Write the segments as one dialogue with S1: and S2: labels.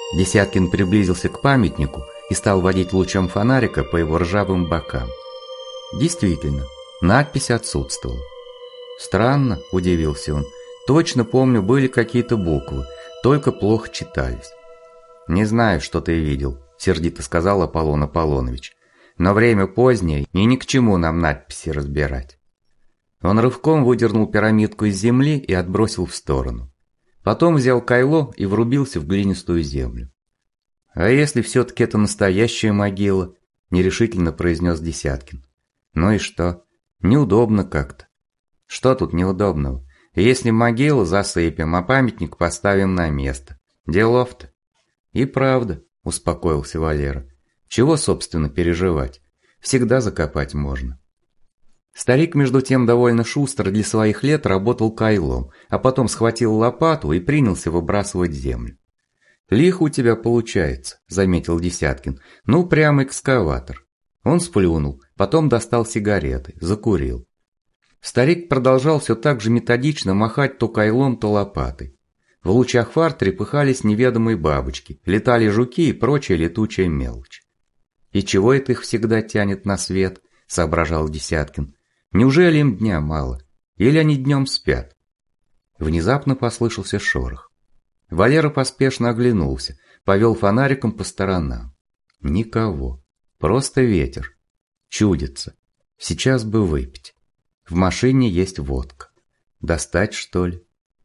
S1: Десяткин приблизился к памятнику и стал водить лучом фонарика по его ржавым бокам. Действительно, надпись отсутствовала. «Странно», – удивился он. «Точно помню, были какие-то буквы, только плохо читались». «Не знаю, что ты видел», – сердито сказал Аполлон Аполлонович. «Но время позднее, и ни к чему нам надписи разбирать». Он рывком выдернул пирамидку из земли и отбросил в сторону. Потом взял кайло и врубился в глинистую землю. «А если все-таки это настоящая могила?» – нерешительно произнес Десяткин. «Ну и что? Неудобно как-то». «Что тут неудобного? Если могилу засыпем, а памятник поставим на место. Делов-то». «И правда», – успокоился Валера. «Чего, собственно, переживать? Всегда закопать можно». Старик, между тем, довольно шустро для своих лет работал кайлом, а потом схватил лопату и принялся выбрасывать землю. «Лихо у тебя получается», – заметил Десяткин. «Ну, прямо экскаватор». Он сплюнул, потом достал сигареты, закурил. Старик продолжал все так же методично махать то кайлом, то лопатой. В лучах фар трепыхались неведомые бабочки, летали жуки и прочая летучая мелочь. «И чего это их всегда тянет на свет?» – соображал Десяткин. «Неужели им дня мало? Или они днем спят?» Внезапно послышался шорох. Валера поспешно оглянулся, повел фонариком по сторонам. Никого. Просто ветер. Чудится. Сейчас бы выпить. В машине есть водка. Достать, что ли?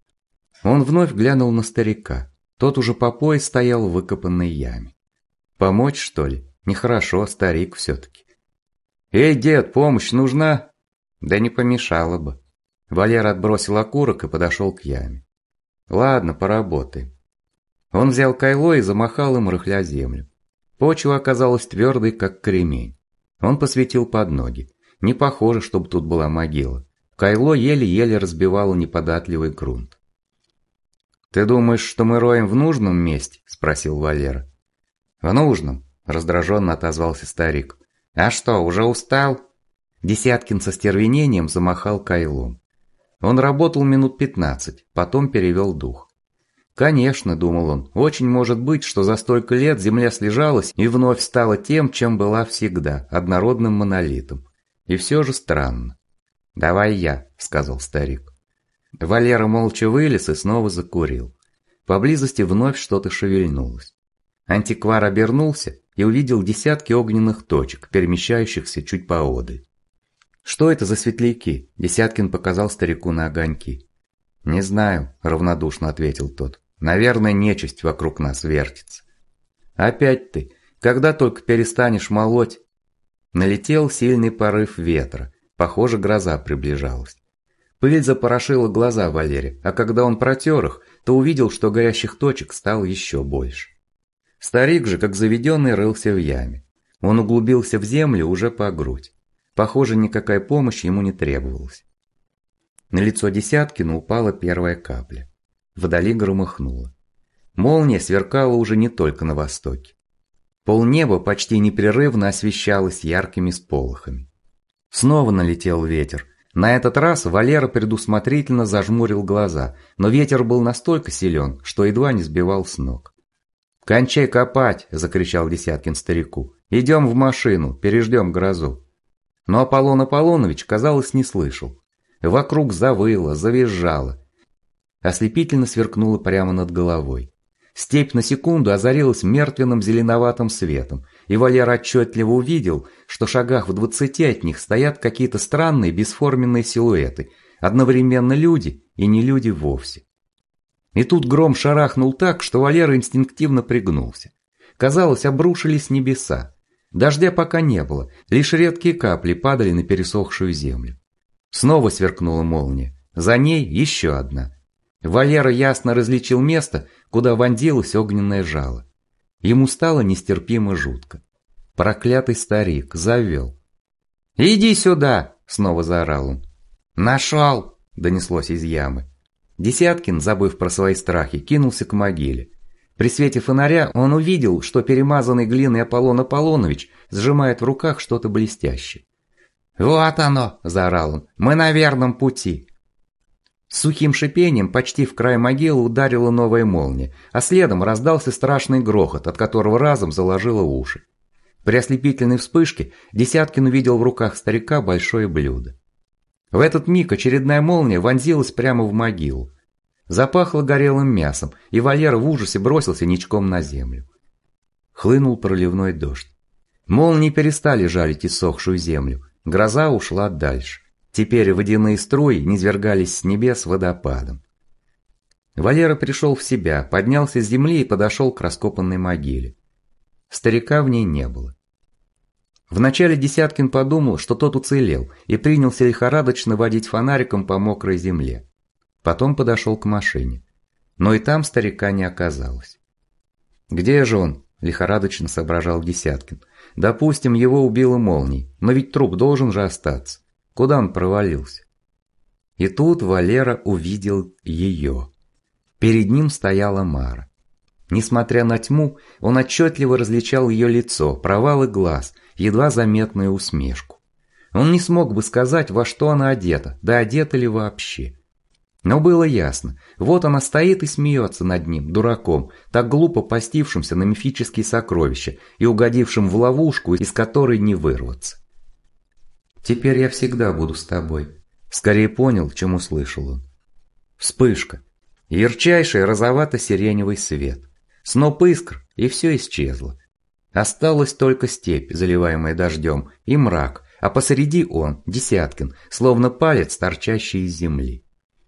S1: Он вновь глянул на старика. Тот уже по пояс стоял в выкопанной яме. Помочь, что ли? Нехорошо, старик все-таки. «Эй, дед, помощь нужна?» «Да не помешало бы». Валера отбросил окурок и подошел к яме. «Ладно, поработаем». Он взял кайло и замахал им, рыхля землю. Почва оказалась твердой, как кремень. Он посветил под ноги. Не похоже, чтобы тут была могила. Кайло еле-еле разбивало неподатливый грунт. «Ты думаешь, что мы роем в нужном месте?» – спросил Валера. «В нужном», – раздраженно отозвался старик. «А что, уже устал?» Десяткин со стервенением замахал кайлом. Он работал минут 15, потом перевел дух. «Конечно», – думал он, – «очень может быть, что за столько лет земля слежалась и вновь стала тем, чем была всегда, однородным монолитом. И все же странно». «Давай я», – сказал старик. Валера молча вылез и снова закурил. Поблизости вновь что-то шевельнулось. Антиквар обернулся и увидел десятки огненных точек, перемещающихся чуть поодаль. «Что это за светляки?» – Десяткин показал старику на огоньки. «Не знаю», – равнодушно ответил тот. «Наверное, нечисть вокруг нас вертится». «Опять ты! Когда только перестанешь молоть?» Налетел сильный порыв ветра. Похоже, гроза приближалась. Пыль запорошила глаза Валере, а когда он протер их, то увидел, что горящих точек стало еще больше. Старик же, как заведенный, рылся в яме. Он углубился в землю уже по грудь. Похоже, никакая помощь ему не требовалась. На лицо Десяткина упала первая капля. Вдали громыхнуло. Молния сверкала уже не только на востоке. Полнеба почти непрерывно освещалось яркими сполохами. Снова налетел ветер. На этот раз Валера предусмотрительно зажмурил глаза, но ветер был настолько силен, что едва не сбивал с ног. «Кончай копать!» – закричал Десяткин старику. «Идем в машину, переждем грозу». Но Аполлон Аполлонович, казалось, не слышал. Вокруг завыло, завизжало. Ослепительно сверкнуло прямо над головой. Степь на секунду озарилась мертвенным зеленоватым светом, и Валера отчетливо увидел, что в шагах в 20 от них стоят какие-то странные бесформенные силуэты, одновременно люди и не люди вовсе. И тут гром шарахнул так, что Валера инстинктивно пригнулся. Казалось, обрушились небеса. Дождя пока не было, лишь редкие капли падали на пересохшую землю. Снова сверкнула молния, за ней еще одна. Валера ясно различил место, куда вонзилось огненное жало. Ему стало нестерпимо жутко. Проклятый старик завел. «Иди сюда!» – снова заорал он. «Нашел!» – донеслось из ямы. Десяткин, забыв про свои страхи, кинулся к могиле. При свете фонаря он увидел, что перемазанный глиной Аполлон Аполлонович сжимает в руках что-то блестящее. «Вот оно!» – заорал он. «Мы на верном пути!» С сухим шипением почти в край могилы ударила новая молния, а следом раздался страшный грохот, от которого разом заложило уши. При ослепительной вспышке Десяткин увидел в руках старика большое блюдо. В этот миг очередная молния вонзилась прямо в могилу. Запахло горелым мясом, и Валера в ужасе бросился ничком на землю. Хлынул проливной дождь. Молнии перестали жалить иссохшую землю, гроза ушла дальше. Теперь водяные струи низвергались с небес водопадом. Валера пришел в себя, поднялся с земли и подошел к раскопанной могиле. Старика в ней не было. Вначале Десяткин подумал, что тот уцелел, и принялся лихорадочно водить фонариком по мокрой земле. Потом подошел к машине. Но и там старика не оказалось. «Где же он?» – лихорадочно соображал Десяткин. «Допустим, его убило молнией, но ведь труп должен же остаться. Куда он провалился?» И тут Валера увидел ее. Перед ним стояла Мара. Несмотря на тьму, он отчетливо различал ее лицо, провалы глаз, едва заметную усмешку. Он не смог бы сказать, во что она одета, да одета ли вообще. Но было ясно, вот она стоит и смеется над ним, дураком, так глупо постившимся на мифические сокровища и угодившим в ловушку, из которой не вырваться. «Теперь я всегда буду с тобой», — скорее понял, чем услышал он. Вспышка. Ярчайший розовато-сиреневый свет. Сноп искр, и все исчезло. Осталась только степь, заливаемая дождем, и мрак, а посреди он, Десяткин, словно палец, торчащий из земли.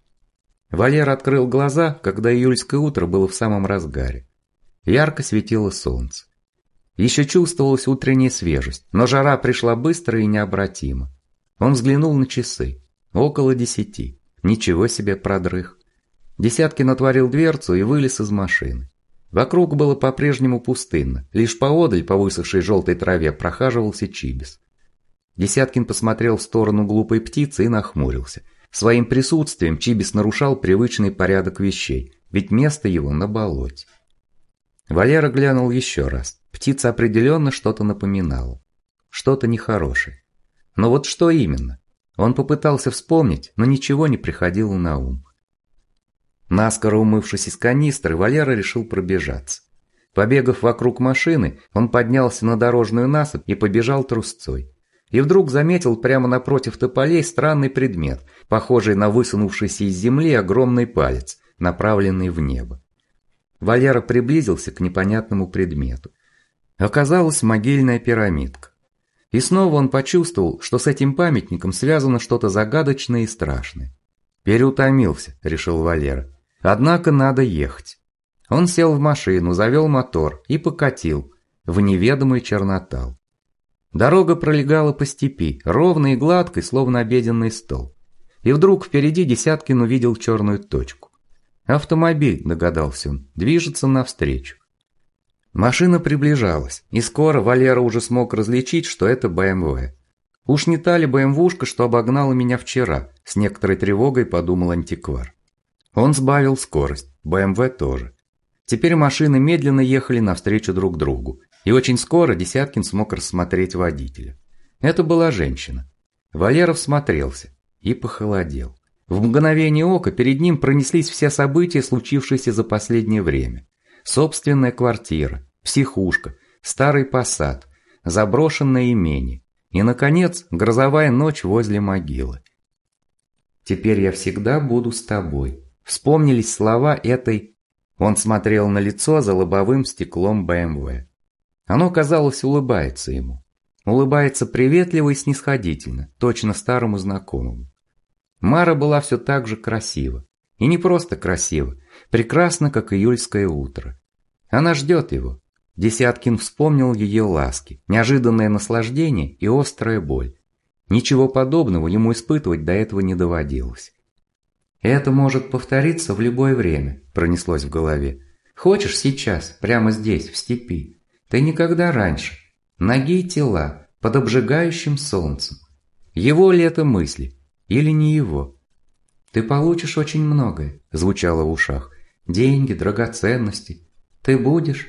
S1: Валера открыл глаза, когда июльское утро было в самом разгаре. Ярко светило солнце. Еще чувствовалась утренняя свежесть, но жара пришла быстро и необратимо. Он взглянул на часы. Около 10. Ничего себе продрых. Десяткин отворил дверцу и вылез из машины. Вокруг было по-прежнему пустынно, лишь поодаль по высохшей желтой траве прохаживался Чибис. Десяткин посмотрел в сторону глупой птицы и нахмурился. Своим присутствием Чибис нарушал привычный порядок вещей, ведь место его на болоте. Валера глянул еще раз. Птица определенно что-то напоминала. Что-то нехорошее. Но вот что именно? Он попытался вспомнить, но ничего не приходило на ум. Наскоро умывшись из канистры, Валера решил пробежаться. Побегав вокруг машины, он поднялся на дорожную насыпь и побежал трусцой. И вдруг заметил прямо напротив тополей странный предмет, похожий на высунувшийся из земли огромный палец, направленный в небо. Валера приблизился к непонятному предмету. Оказалась могильная пирамидка. И снова он почувствовал, что с этим памятником связано что-то загадочное и страшное. «Переутомился», — решил Валера. «Однако надо ехать». Он сел в машину, завел мотор и покатил в неведомый чернотал. Дорога пролегала по степи, ровной и гладкой, словно обеденный стол. И вдруг впереди Десяткин увидел черную точку. Автомобиль, догадался он, движется навстречу. Машина приближалась, и скоро Валера уже смог различить, что это БМВ. Уж не та ли БМВушка, что обогнала меня вчера, с некоторой тревогой подумал антиквар. Он сбавил скорость, БМВ тоже. Теперь машины медленно ехали навстречу друг другу, и очень скоро Десяткин смог рассмотреть водителя. Это была женщина. Валера всмотрелся и похолодел. В мгновение ока перед ним пронеслись все события, случившиеся за последнее время. Собственная квартира, психушка, старый посад, заброшенное имение и, наконец, грозовая ночь возле могилы. «Теперь я всегда буду с тобой». Вспомнились слова этой... Он смотрел на лицо за лобовым стеклом БМВ. Оно, казалось, улыбается ему. Улыбается приветливо и снисходительно, точно старому знакомому. Мара была все так же красива. И не просто красива, прекрасна, как июльское утро. Она ждет его. Десяткин вспомнил ее ласки, неожиданное наслаждение и острая боль. Ничего подобного ему испытывать до этого не доводилось. «Это может повториться в любое время», – пронеслось в голове. «Хочешь сейчас, прямо здесь, в степи? Ты никогда раньше. Ноги и тела, под обжигающим солнцем. Его ли это мысли? Или не его? Ты получишь очень многое», – звучало в ушах. «Деньги, драгоценности. Ты будешь.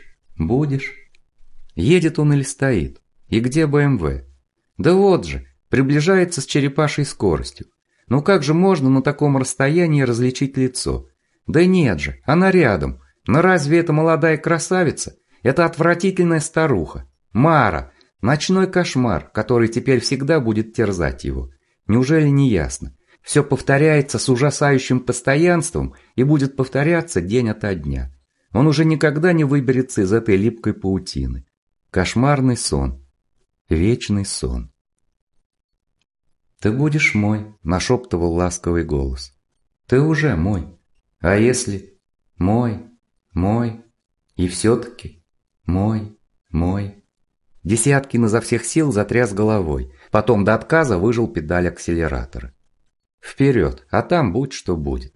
S1: Едет он или стоит? И где БМВ? Да вот же, приближается с черепашьей скоростью. Ну как же можно на таком расстоянии различить лицо? Да нет же, она рядом. Но разве это молодая красавица? Это отвратительная старуха. Мара. Ночной кошмар, который теперь всегда будет терзать его. Неужели не ясно? Все повторяется с ужасающим постоянством и будет повторяться день ото дня. Он уже никогда не выберется из этой липкой паутины. Кошмарный сон. Вечный сон. «Ты будешь мой», – нашептывал ласковый голос. «Ты уже мой. А если мой, мой, и все-таки мой, мой». Десяткин изо всех сил затряс головой, потом до отказа выжал педаль акселератора. Вперед, а там будь что будет.